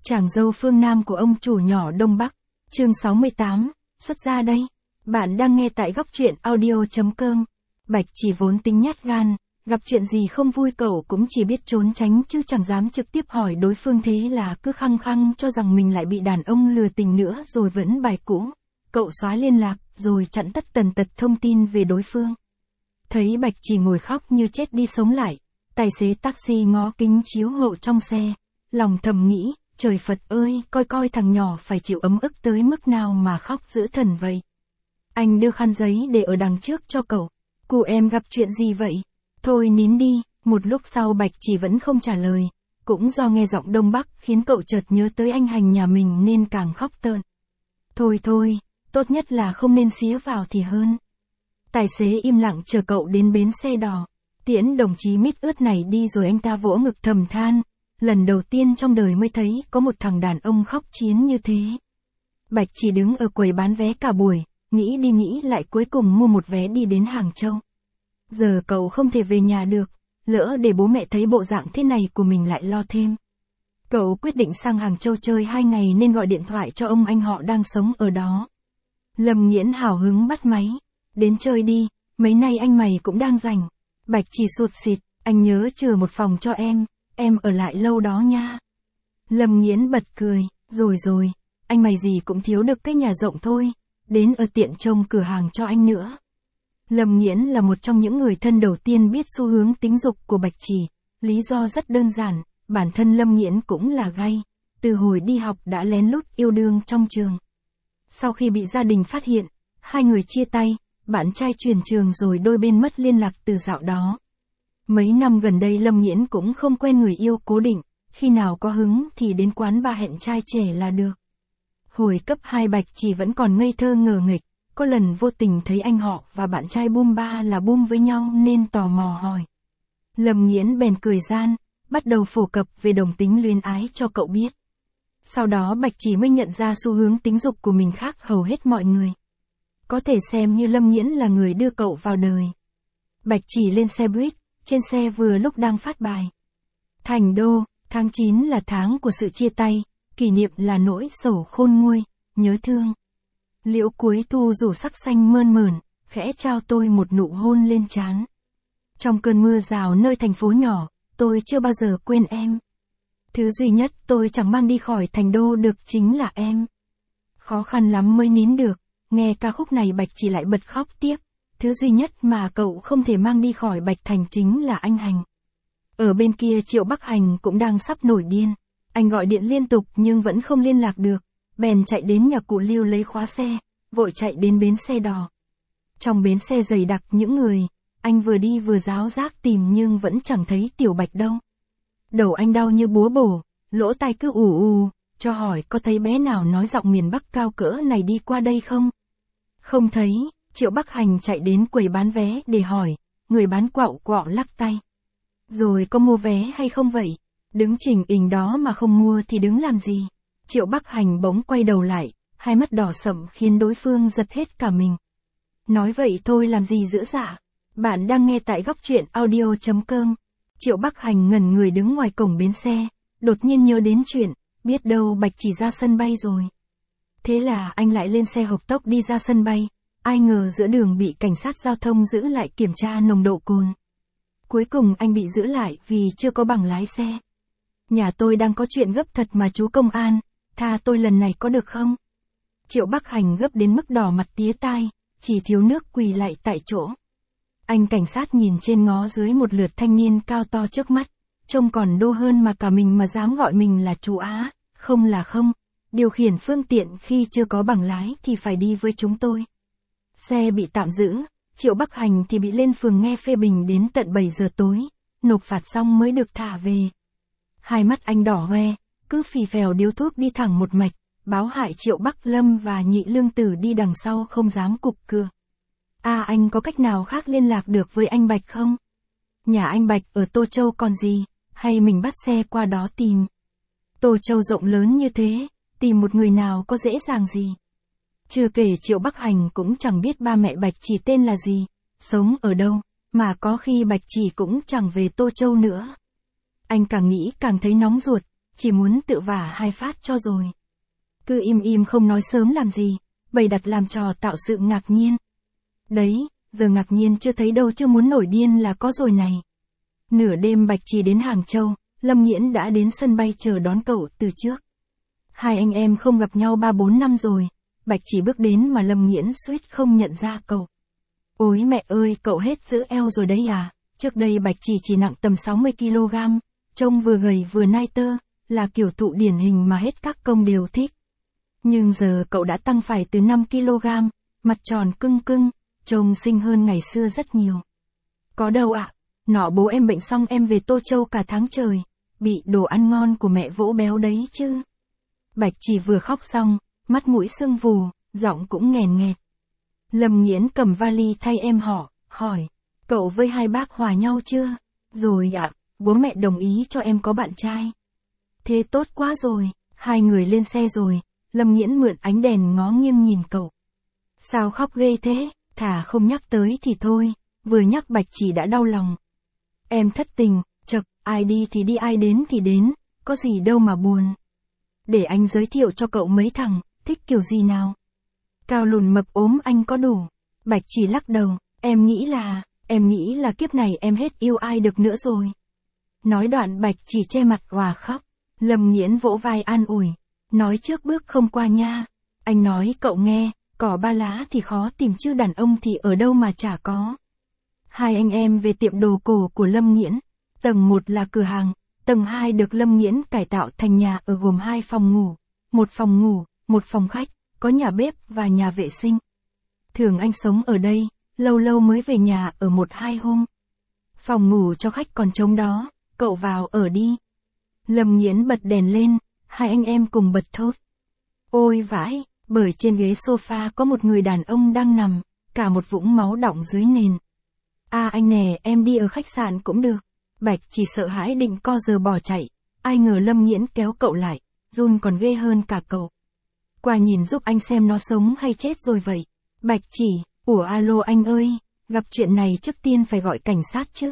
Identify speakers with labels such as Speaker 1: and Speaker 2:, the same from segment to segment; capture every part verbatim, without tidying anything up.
Speaker 1: Chàng dâu phương Nam của ông chủ nhỏ Đông Bắc. Chương sáu mươi tám, xuất ra đây. Bạn đang nghe tại góc truyện audio.com. Bạch Chỉ vốn tính nhát gan, gặp chuyện gì không vui cậu cũng chỉ biết trốn tránh chứ chẳng dám trực tiếp hỏi đối phương, thế là cứ khăng khăng cho rằng mình lại bị đàn ông lừa tình nữa rồi vẫn bài cũ. Cậu xóa liên lạc, rồi chặn tất tần tật thông tin về đối phương. Thấy Bạch Chỉ ngồi khóc như chết đi sống lại, tài xế taxi ngó kính chiếu hậu trong xe, lòng thầm nghĩ, trời Phật ơi, coi coi thằng nhỏ phải chịu ấm ức tới mức nào mà khóc dữ thần vậy. Anh đưa khăn giấy để ở đằng trước cho cậu. Cụ em gặp chuyện gì vậy? Thôi nín đi. Một lúc sau Bạch Chỉ vẫn không trả lời. Cũng do nghe giọng Đông Bắc khiến cậu chợt nhớ tới anh Hành nhà mình nên càng khóc tợn. Thôi thôi, tốt nhất là không nên xía vào thì hơn. Tài xế im lặng chờ cậu đến bến xe đò. Tiễn đồng chí mít ướt này đi rồi anh ta vỗ ngực thầm than. Lần đầu tiên trong đời mới thấy có một thằng đàn ông khóc chiến như thế. Bạch Chỉ đứng ở quầy bán vé cả buổi, nghĩ đi nghĩ lại cuối cùng mua một vé đi đến Hàng Châu. Giờ cậu không thể về nhà được, lỡ để bố mẹ thấy bộ dạng thế này của mình lại lo thêm. Cậu quyết định sang Hàng Châu chơi hai ngày nên gọi điện thoại cho ông anh họ đang sống ở đó. Lâm Nghiễn hào hứng bắt máy. Đến chơi đi, mấy nay anh mày cũng đang rảnh. Bạch Chỉ sụt sịt, anh nhớ chừa một phòng cho em, em ở lại lâu đó nha. Lâm Nghiễn bật cười, rồi rồi, anh mày gì cũng thiếu được cái nhà rộng thôi, đến ở tiện trông cửa hàng cho anh nữa. Lâm Nghiễn là một trong những người thân đầu tiên biết xu hướng tính dục của Bạch Chỉ, lý do rất đơn giản, bản thân Lâm Nghiễn cũng là gay, từ hồi đi học đã lén lút yêu đương trong trường. Sau khi bị gia đình phát hiện, hai người chia tay, bạn trai chuyển trường rồi đôi bên mất liên lạc từ dạo đó. Mấy năm gần đây Lâm Nghiễn cũng không quen người yêu cố định, khi nào có hứng thì đến quán bar hẹn trai trẻ là được. Hồi cấp hai Bạch Chỉ vẫn còn ngây thơ ngờ nghịch, có lần vô tình thấy anh họ và bạn trai bum ba là bum với nhau nên tò mò hỏi. Lâm Nghiễn bèn cười gian, bắt đầu phổ cập về đồng tính luyến ái cho cậu biết. Sau đó Bạch Chỉ mới nhận ra xu hướng tính dục của mình khác hầu hết mọi người. Có thể xem như Lâm Nghiễn là người đưa cậu vào đời. Bạch Chỉ lên xe buýt, trên xe vừa lúc đang phát bài. Thành Đô, tháng chín là tháng của sự chia tay, kỷ niệm là nỗi sầu khôn nguôi, nhớ thương. Liễu cuối thu rủ sắc xanh mơn mởn, khẽ trao tôi một nụ hôn lên trán. Trong cơn mưa rào nơi thành phố nhỏ, tôi chưa bao giờ quên em. Thứ duy nhất tôi chẳng mang đi khỏi Thành Đô được chính là em. Khó khăn lắm mới nín được, nghe ca khúc này Bạch Chỉ lại bật khóc tiếp. Thứ duy nhất mà cậu không thể mang đi khỏi Bạch Thành chính là anh Hành. Ở bên kia Triệu Bắc Hành cũng đang sắp nổi điên. Anh gọi điện liên tục nhưng vẫn không liên lạc được. Bèn chạy đến nhà cụ Lưu lấy khóa xe, vội chạy đến bến xe đò. Trong bến xe dày đặc những người, anh vừa đi vừa ráo rác tìm nhưng vẫn chẳng thấy Tiểu Bạch đâu. Đầu anh đau như búa bổ, lỗ tai cứ ù ù, cho hỏi có thấy bé nào nói giọng miền Bắc cao cỡ này đi qua đây không? Không thấy. Triệu Bắc Hành chạy đến quầy bán vé để hỏi, người bán quạo quạo lắc tay. Rồi có mua vé hay không vậy? Đứng chỉnh ình đó mà không mua thì đứng làm gì? Triệu Bắc Hành bỗng quay đầu lại, hai mắt đỏ sậm khiến đối phương giật hết cả mình. Nói vậy thôi làm gì dữ dạ? Bạn đang nghe tại góc truyện audio.com. Triệu Bắc Hành ngẩn người đứng ngoài cổng bến xe, đột nhiên nhớ đến chuyện, biết đâu Bạch Chỉ ra sân bay rồi. Thế là anh lại lên xe hộc tốc đi ra sân bay. Ai ngờ giữa đường bị cảnh sát giao thông giữ lại kiểm tra nồng độ cồn. Cuối cùng anh bị giữ lại vì chưa có bằng lái xe. Nhà tôi đang có chuyện gấp thật mà chú công an, tha tôi lần này có được không? Triệu Bắc Hành gấp đến mức đỏ mặt tía tai, chỉ thiếu nước quỳ lại tại chỗ. Anh cảnh sát nhìn trên ngó dưới một lượt thanh niên cao to trước mắt, trông còn đô hơn mà cả mình mà dám gọi mình là chú Á, không là không. Điều khiển phương tiện khi chưa có bằng lái thì phải đi với chúng tôi. Xe bị tạm giữ, Triệu Bắc Hành thì bị lên phường nghe phê bình đến tận bảy giờ tối, nộp phạt xong mới được thả về. Hai mắt anh đỏ hoe, cứ phì phèo điếu thuốc đi thẳng một mạch, báo hại Triệu Bắc Lâm và Nhị Lương Tử đi đằng sau không dám cụp cưa. À anh có cách nào khác liên lạc được với anh Bạch không? Nhà anh Bạch ở Tô Châu còn gì, hay mình bắt xe qua đó tìm? Tô Châu rộng lớn như thế, tìm một người nào có dễ dàng gì? Chưa kể Triệu Bắc Hành cũng chẳng biết ba mẹ Bạch Chỉ tên là gì, sống ở đâu, mà có khi Bạch Chỉ cũng chẳng về Tô Châu nữa. Anh càng nghĩ càng thấy nóng ruột, chỉ muốn tự vả hai phát cho rồi. Cứ im im không nói sớm làm gì, bày đặt làm trò tạo sự ngạc nhiên. Đấy, giờ ngạc nhiên chưa thấy đâu, chưa muốn nổi điên là có rồi này. Nửa đêm Bạch Chỉ đến Hàng Châu, Lâm Nghiễn đã đến sân bay chờ đón cậu từ trước. Hai anh em không gặp nhau ba bốn năm rồi, Bạch Chỉ bước đến mà Lâm Nghiễn suýt không nhận ra cậu. Ôi mẹ ơi, cậu hết giữ eo rồi đấy à? Trước đây Bạch Chỉ chỉ nặng tầm sáu mươi ki lô gam, trông vừa gầy vừa nai tơ, là kiểu thụ điển hình mà hết các công đều thích. Nhưng giờ cậu đã tăng phải từ năm ki lô gam, mặt tròn cưng cưng, trông xinh hơn ngày xưa rất nhiều. Có đâu ạ, à? Nọ bố em bệnh xong em về Tô Châu cả tháng trời, bị đồ ăn ngon của mẹ vỗ béo đấy chứ. Bạch Chỉ vừa khóc xong, mắt mũi sưng vù, giọng cũng nghèn nghẹt. Lâm Nghiễn cầm vali thay em họ, hỏi, cậu với hai bác hòa nhau chưa? Rồi ạ, à, bố mẹ đồng ý cho em có bạn trai. Thế tốt quá rồi, hai người lên xe rồi, Lâm Nghiễn mượn ánh đèn ngó nghiêng nhìn cậu. Sao khóc ghê thế, thà không nhắc tới thì thôi, vừa nhắc Bạch Chỉ đã đau lòng. Em thất tình, chật, ai đi thì đi ai đến thì đến, có gì đâu mà buồn. Để anh giới thiệu cho cậu mấy thằng, thích kiểu gì nào? Cao lùn mập ốm anh có đủ. Bạch Chỉ lắc đầu, em nghĩ là, em nghĩ là kiếp này em hết yêu ai được nữa rồi. Nói đoạn Bạch Chỉ che mặt òa khóc. Lâm Nghiễn vỗ vai an ủi, nói trước bước không qua nha. Anh nói cậu nghe, cỏ ba lá thì khó tìm chứ đàn ông thì ở đâu mà chả có. Hai anh em về tiệm đồ cổ của Lâm Nghiễn. Tầng một là cửa hàng, tầng hai được Lâm Nghiễn cải tạo thành nhà ở gồm hai phòng ngủ, một phòng ngủ, một phòng khách, có nhà bếp và nhà vệ sinh. Thường anh sống ở đây, lâu lâu mới về nhà ở một hai hôm. Phòng ngủ cho khách còn trống đó, cậu vào ở đi. Lâm Nghiễn bật đèn lên, hai anh em cùng bật thốt. Ôi vãi, bởi trên ghế sofa có một người đàn ông đang nằm, cả một vũng máu đọng dưới nền. À anh nè, em đi ở khách sạn cũng được. Bạch Chỉ sợ hãi định co giờ bỏ chạy, ai ngờ Lâm Nghiễn kéo cậu lại, run còn ghê hơn cả cậu. Qua nhìn giúp anh xem nó sống hay chết rồi vậy. Bạch Chỉ, ủa alo anh ơi, gặp chuyện này trước tiên phải gọi cảnh sát chứ.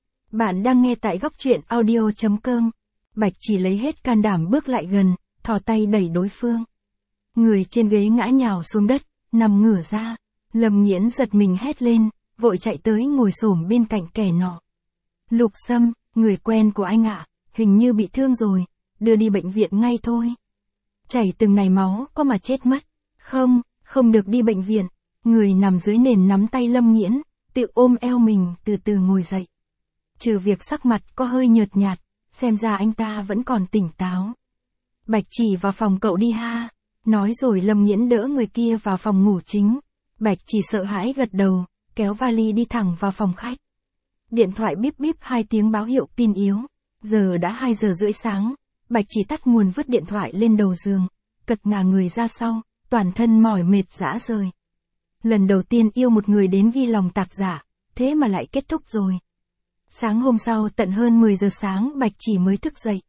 Speaker 1: Bạn đang nghe tại góc truyện audio chấm com. Bạch Chỉ lấy hết can đảm bước lại gần, thò tay đẩy đối phương. Người trên ghế ngã nhào xuống đất, nằm ngửa ra. Lâm Nghiễn giật mình hét lên, vội chạy tới ngồi xổm bên cạnh kẻ nọ. Lục Sâm, người quen của anh ạ, hình như bị thương rồi, đưa đi bệnh viện ngay thôi. Chảy từng này máu, có mà chết mất. Không, không được đi bệnh viện. Người nằm dưới nền nắm tay Lâm Nghiễn, tự ôm eo mình từ từ ngồi dậy. Trừ việc sắc mặt có hơi nhợt nhạt, xem ra anh ta vẫn còn tỉnh táo. Bạch Chỉ vào phòng cậu đi ha. Nói rồi Lâm Nghiễn đỡ người kia vào phòng ngủ chính. Bạch Chỉ sợ hãi gật đầu, kéo vali đi thẳng vào phòng khách. Điện thoại bíp bíp hai tiếng báo hiệu pin yếu. Giờ đã hai giờ rưỡi sáng, Bạch Chỉ tắt nguồn vứt điện thoại lên đầu giường, cật ngả người ra sau, toàn thân mỏi mệt rã rời. Lần đầu tiên yêu một người đến ghi lòng tạc giả, thế mà lại kết thúc rồi. Sáng hôm sau tận hơn mười giờ sáng Bạch Chỉ mới thức dậy.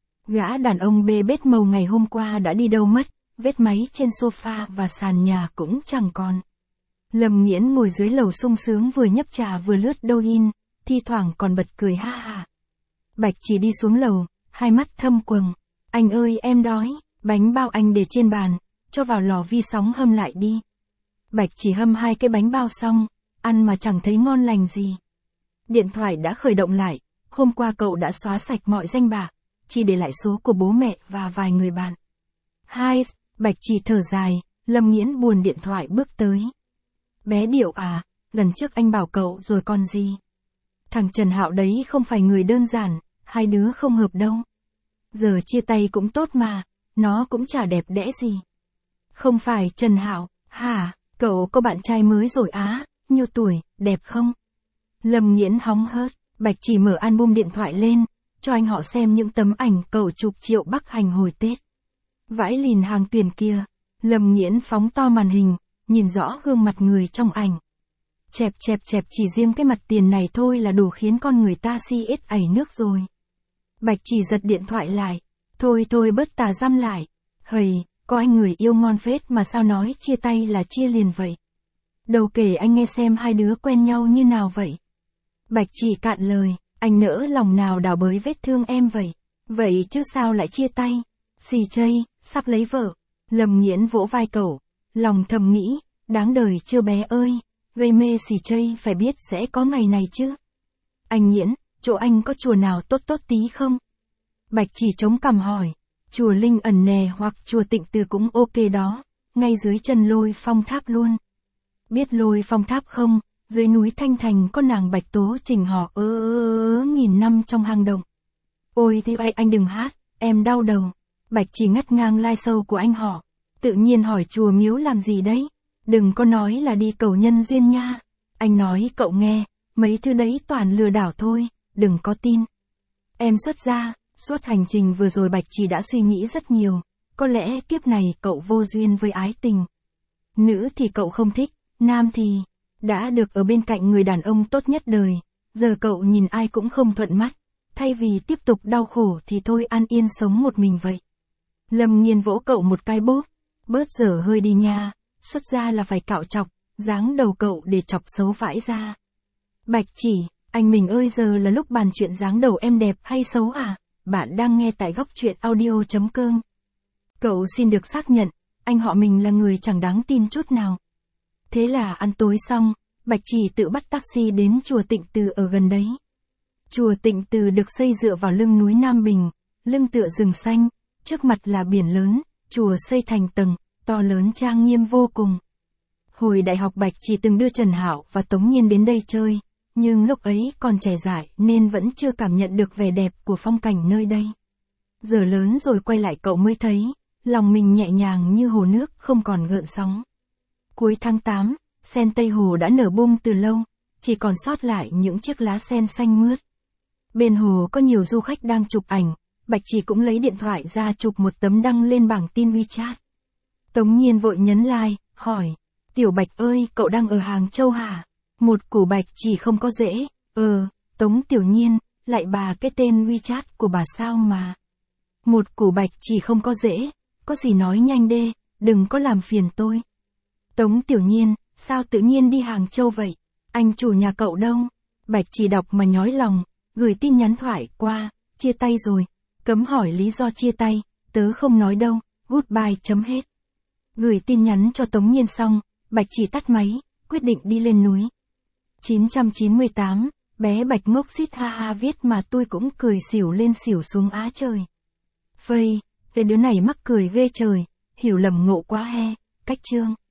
Speaker 1: Gã đàn ông bê bết màu ngày hôm qua đã đi đâu mất, vết máy trên sofa và sàn nhà cũng chẳng còn. Lâm Nghiễn ngồi dưới lầu sung sướng vừa nhấp trà vừa lướt Douyin, thi thoảng còn bật cười ha ha. Bạch Chỉ đi xuống lầu, hai mắt thâm quầng. Anh ơi em đói, bánh bao anh để trên bàn, cho vào lò vi sóng hâm lại đi. Bạch Chỉ hâm hai cái bánh bao xong, ăn mà chẳng thấy ngon lành gì. Điện thoại đã khởi động lại, hôm qua cậu đã xóa sạch mọi danh bạ, chỉ để lại số của bố mẹ và vài người bạn. Hai, Bạch Chỉ thở dài, Lâm Nghiễn buồn điện thoại bước tới. Bé Điệu à, lần trước anh bảo cậu rồi còn gì. Thằng Trần Hạo đấy không phải người đơn giản, hai đứa không hợp đâu. Giờ chia tay cũng tốt mà, nó cũng chả đẹp đẽ gì. Không phải Trần Hạo, hả, cậu có bạn trai mới rồi á, nhiêu tuổi, đẹp không? Lâm Nghiễn hóng hớt, Bạch Chỉ mở album điện thoại lên, cho anh họ xem những tấm ảnh cậu chụp Triệu Bắc Hành hồi Tết. Vãi lìn hàng tiền kia, Lâm Nghiễn phóng to màn hình, nhìn rõ gương mặt người trong ảnh. Chẹp chẹp chẹp, chỉ riêng cái mặt tiền này thôi là đủ khiến con người ta si ết ảy nước rồi. Bạch Chỉ giật điện thoại lại. Thôi thôi bớt tà dăm lại. Hầy, có anh người yêu ngon phết mà sao nói chia tay là chia liền vậy. Đầu kể anh nghe xem hai đứa quen nhau như nào vậy. Bạch Chỉ cạn lời, anh nỡ lòng nào đào bới vết thương em vậy. Vậy chứ sao lại chia tay? Xì chây, sắp lấy vợ. Lâm Nghiễn vỗ vai cậu, lòng thầm nghĩ, đáng đời chưa bé ơi, gây mê xì chây phải biết sẽ có ngày này chứ. Anh Nghiễn, chỗ anh có chùa nào tốt tốt tí không? Bạch Chỉ chống cằm hỏi, chùa Linh Ẩn nè hoặc chùa Tịnh Từ cũng ok đó, ngay dưới chân Lôi Phong Tháp luôn. Biết Lôi Phong Tháp không, dưới núi Thanh Thành có nàng Bạch Tố Trình họ ơ ơ ơ nghìn năm trong hang động. Ôi thì anh đừng hát, em đau đầu. Bạch Chỉ ngắt ngang live show của anh họ, tự nhiên hỏi chùa miếu làm gì đấy, đừng có nói là đi cầu nhân duyên nha. Anh nói cậu nghe, mấy thứ đấy toàn lừa đảo thôi, đừng có tin. Em xuất gia, suốt hành trình vừa rồi Bạch Chỉ đã suy nghĩ rất nhiều, có lẽ kiếp này cậu vô duyên với ái tình. Nữ thì cậu không thích, nam thì đã được ở bên cạnh người đàn ông tốt nhất đời, giờ cậu nhìn ai cũng không thuận mắt, thay vì tiếp tục đau khổ thì thôi an yên sống một mình vậy. Lâm Nghiên vỗ cậu một cái bốp, bớt dở hơi đi nha, xuất gia là phải cạo chọc, dáng đầu cậu để chọc xấu vãi ra. Bạch Chỉ, anh mình ơi giờ là lúc bàn chuyện dáng đầu em đẹp hay xấu à? Bạn đang nghe tại góc truyện audio chấm com. Cậu xin được xác nhận, anh họ mình là người chẳng đáng tin chút nào. Thế là ăn tối xong, Bạch Chỉ tự bắt taxi đến chùa Tịnh Từ ở gần đấy. Chùa Tịnh Từ được xây dựa vào lưng núi Nam Bình, lưng tựa rừng xanh, trước mặt là biển lớn, chùa xây thành tầng, to lớn trang nghiêm vô cùng. Hồi đại học Bạch Chỉ từng đưa Trần Hạo và Tống Nhiên đến đây chơi, nhưng lúc ấy còn trẻ dại nên vẫn chưa cảm nhận được vẻ đẹp của phong cảnh nơi đây. Giờ lớn rồi quay lại cậu mới thấy, lòng mình nhẹ nhàng như hồ nước không còn gợn sóng. Cuối tháng tám, sen Tây Hồ đã nở bung từ lâu, chỉ còn sót lại những chiếc lá sen xanh mướt. Bên hồ có nhiều du khách đang chụp ảnh, Bạch Chỉ cũng lấy điện thoại ra chụp một tấm đăng lên bảng tin WeChat. Tống Nhiên vội nhấn like, hỏi, Tiểu Bạch ơi, cậu đang ở Hàng Châu hả? Một củ Bạch Chỉ không có dễ, ờ, Tống Tiểu Nhiên, lại bà cái tên WeChat của bà sao mà. Một củ Bạch Chỉ không có dễ, có gì nói nhanh đê, đừng có làm phiền tôi. Tống Tiểu Nhiên, sao tự nhiên đi Hàng Châu vậy? Anh chủ nhà cậu đâu? Bạch Chỉ đọc mà nhói lòng, gửi tin nhắn thoại qua, chia tay rồi, cấm hỏi lý do chia tay, tớ không nói đâu, goodbye chấm hết. Gửi tin nhắn cho Tống Nhiên xong, Bạch Chỉ tắt máy, quyết định đi lên núi. chín trăm chín mươi tám, bé Bạch ngốc xít ha ha viết mà tôi cũng cười xỉu lên xỉu xuống á trời. Phây, cái đứa này mắc cười ghê trời, hiểu lầm ngộ quá he, cách chương.